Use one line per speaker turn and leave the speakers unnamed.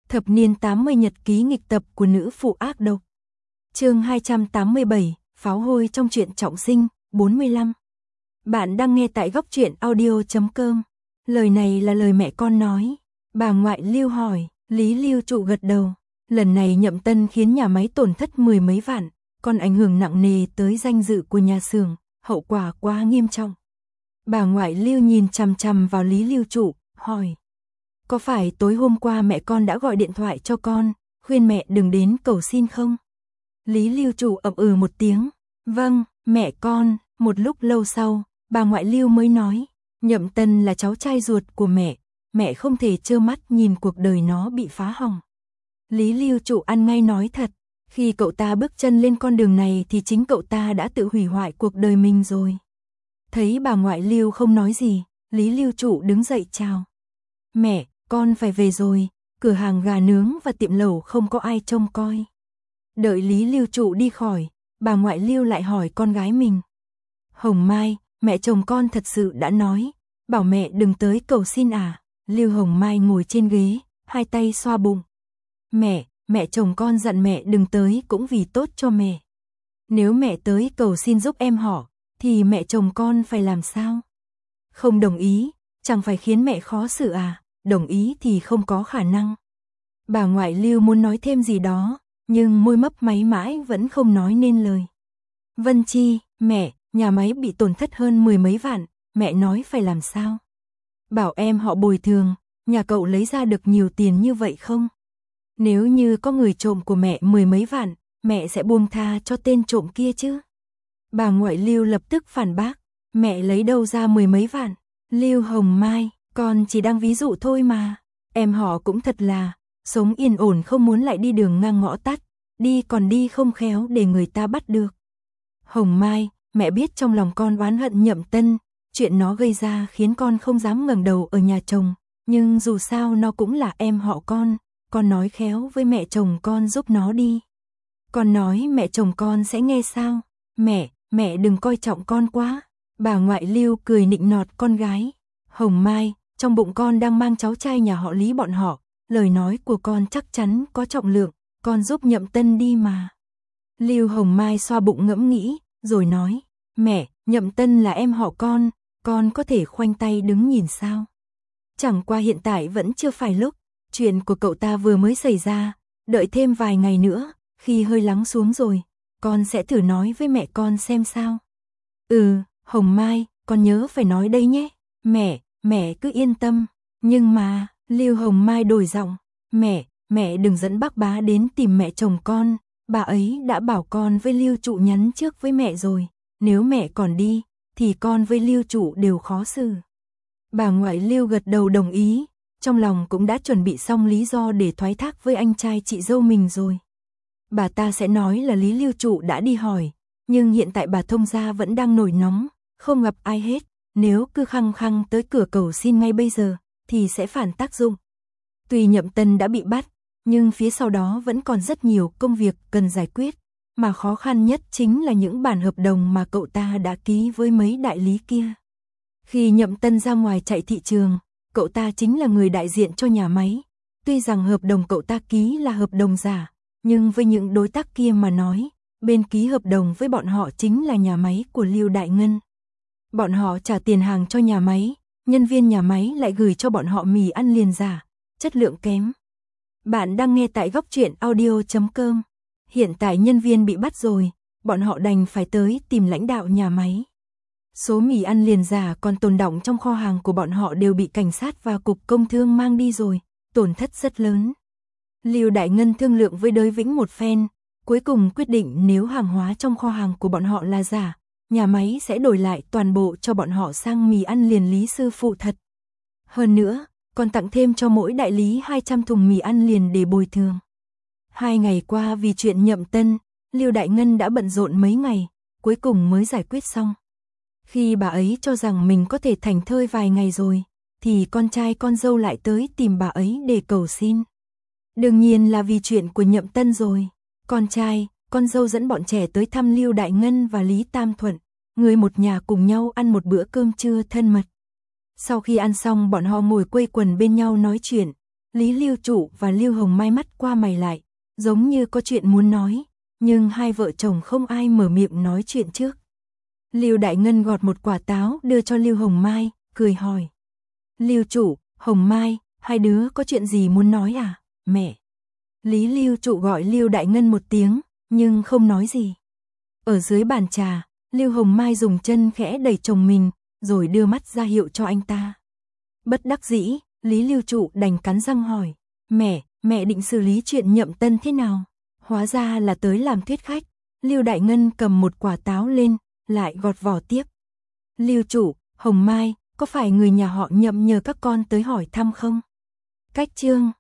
Thập niên 80 nhật ký nghịch tập của nữ phụ ác độc. Chương 287, pháo hôi trong truyện trọng sinh, 45. Bạn đang nghe tại góc truyện audio.com. Lời này là lời mẹ con nói. Bà ngoại Lưu hỏi, Lý Lưu Trụ gật đầu. Lần này Nhậm Tân khiến nhà máy tổn thất mười mấy vạn, còn ảnh hưởng nặng nề tới danh dự của nhà xưởng, hậu quả quá nghiêm trọng. Bà ngoại Lưu nhìn chằm chằm vào Lý Lưu Trụ, hỏi. Có phải tối hôm qua mẹ con đã gọi điện thoại cho con, khuyên mẹ đừng đến cầu xin không? Lý Lưu Trụ ậm ừ một tiếng. Vâng, mẹ con. Một lúc lâu sau, bà ngoại Lưu mới nói. Nhậm Tân là cháu trai ruột của mẹ không thể trơ mắt nhìn cuộc đời nó bị phá hỏng. Lý Lưu Trụ ăn ngay nói thật, khi cậu ta bước chân lên con đường này thì chính cậu ta đã tự hủy hoại cuộc đời mình rồi. Thấy bà ngoại Lưu không nói gì, Lý Lưu Trụ đứng dậy chào. Mẹ, con phải về rồi, cửa hàng gà nướng và tiệm lẩu không có ai trông coi. Đợi Lý Lưu Trụ đi khỏi, bà ngoại Lưu lại hỏi con gái mình. Hồng Mai, mẹ chồng con thật sự đã nói, bảo mẹ đừng tới cầu xin à? Lưu Hồng Mai ngồi trên ghế, hai tay xoa bụng. Mẹ chồng con dặn mẹ đừng tới cũng vì tốt cho mẹ. Nếu mẹ tới cầu xin giúp em họ, thì mẹ chồng con phải làm sao? Không đồng ý, chẳng phải khiến mẹ khó xử à? Đồng ý thì không có khả năng. Bà ngoại Lưu muốn nói thêm gì đó, nhưng môi mấp máy mãi vẫn không nói nên lời. Vân Chi, mẹ, nhà máy bị tổn thất hơn mười mấy vạn, mẹ nói phải làm sao? Bảo em họ bồi thường, nhà cậu lấy ra được nhiều tiền như vậy không? Nếu như có người trộm của mẹ mười mấy vạn, mẹ sẽ buông tha cho tên trộm kia chứ? Bà ngoại Lưu lập tức phản bác, mẹ lấy đâu ra mười mấy vạn? Lưu Hồng Mai, con chỉ đang ví dụ thôi mà. Em họ cũng thật là, sống yên ổn không muốn lại đi đường ngang ngõ tắt, đi còn đi không khéo để người ta bắt được. Hồng Mai, mẹ biết trong lòng con oán hận Nhậm Tân, chuyện nó gây ra khiến con không dám ngẩng đầu ở nhà chồng, nhưng dù sao nó cũng là em họ con nói khéo với mẹ chồng con giúp nó đi. Con nói mẹ chồng con sẽ nghe sao? Mẹ đừng coi trọng con quá. Bà ngoại Lưu cười nịnh nọt con gái. Hồng Mai, trong bụng con đang mang cháu trai nhà họ Lý bọn họ, lời nói của con chắc chắn có trọng lượng, con giúp Nhậm Tân đi mà. Lưu Hồng Mai xoa bụng ngẫm nghĩ, rồi nói, mẹ, Nhậm Tân là em họ con có thể khoanh tay đứng nhìn sao? Chẳng qua hiện tại vẫn chưa phải lúc, chuyện của cậu ta vừa mới xảy ra, đợi thêm vài ngày nữa, khi hơi lắng xuống rồi, con sẽ thử nói với mẹ con xem sao. Hồng Mai, con nhớ phải nói đây nhé. Mẹ cứ yên tâm. Nhưng mà, Lưu Hồng Mai đổi giọng. Mẹ đừng dẫn bác bá đến tìm mẹ chồng con. Bà ấy đã bảo con với Lưu Trụ nhắn trước với mẹ rồi. Nếu mẹ còn đi, thì con với Lưu Trụ đều khó xử. Bà ngoại Lưu gật đầu đồng ý. Trong lòng cũng đã chuẩn bị xong lý do để thoái thác với anh trai chị dâu mình rồi. Bà ta sẽ nói là Lý Lưu Trụ đã đi hỏi. Nhưng hiện tại bà thông gia vẫn đang nổi nóng, không gặp ai hết. Nếu cứ khăng khăng tới cửa cầu xin ngay bây giờ, thì sẽ phản tác dụng. Tuy Nhậm Tân đã bị bắt, nhưng phía sau đó vẫn còn rất nhiều công việc cần giải quyết. Mà khó khăn nhất chính là những bản hợp đồng mà cậu ta đã ký với mấy đại lý kia. Khi Nhậm Tân ra ngoài chạy thị trường, cậu ta chính là người đại diện cho nhà máy. Tuy rằng hợp đồng cậu ta ký là hợp đồng giả, nhưng với những đối tác kia mà nói, bên ký hợp đồng với bọn họ chính là nhà máy của Lưu Đại Ngân. Bọn họ trả tiền hàng cho nhà máy, nhân viên nhà máy lại gửi cho bọn họ mì ăn liền giả, chất lượng kém. Bạn đang nghe tại góc truyện audio.com. Hiện tại nhân viên bị bắt rồi, bọn họ đành phải tới tìm lãnh đạo nhà máy. Số mì ăn liền giả còn tồn đọng trong kho hàng của bọn họ đều bị cảnh sát và cục công thương mang đi rồi, tổn thất rất lớn. Lưu Đại Ngân thương lượng với Đới Vĩnh một phen, cuối cùng quyết định nếu hàng hóa trong kho hàng của bọn họ là giả, nhà máy sẽ đổi lại toàn bộ cho bọn họ sang mì ăn liền Lý sư phụ thật. Hơn nữa, còn tặng thêm cho mỗi đại lý 200 thùng mì ăn liền để bồi thường. 2 ngày qua vì chuyện Nhậm Tân, Lưu Đại Ngân đã bận rộn mấy ngày, cuối cùng mới giải quyết xong. Khi bà ấy cho rằng mình có thể thảnh thơi vài ngày rồi, thì con trai con dâu lại tới tìm bà ấy để cầu xin. Đương nhiên là vì chuyện của Nhậm Tân rồi. Con trai, con dâu dẫn bọn trẻ tới thăm Lưu Đại Ngân và Lý Tam Thuận, người một nhà cùng nhau ăn một bữa cơm trưa thân mật. Sau khi ăn xong bọn họ ngồi quây quần bên nhau nói chuyện, Lý Lưu Trụ và Lưu Hồng Mai mắt qua mày lại, giống như có chuyện muốn nói, nhưng hai vợ chồng không ai mở miệng nói chuyện trước. Lưu Đại Ngân gọt một quả táo đưa cho Lưu Hồng Mai, cười hỏi. Lưu Trụ, Hồng Mai, hai đứa có chuyện gì muốn nói à, mẹ? Lý Lưu Trụ gọi Lưu Đại Ngân một tiếng, nhưng không nói gì. Ở dưới bàn trà, Lưu Hồng Mai dùng chân khẽ đẩy chồng mình, rồi đưa mắt ra hiệu cho anh ta. Bất đắc dĩ, Lý Lưu Trụ đành cắn răng hỏi. Mẹ định xử lý chuyện Nhậm Tân thế nào? Hóa ra là tới làm thuyết khách. Lưu Đại Ngân cầm một quả táo lên, lại gọt vỏ tiếp. Lưu Trụ, Hồng Mai, có phải người nhà họ Nhậm nhờ các con tới hỏi thăm không? Cách chương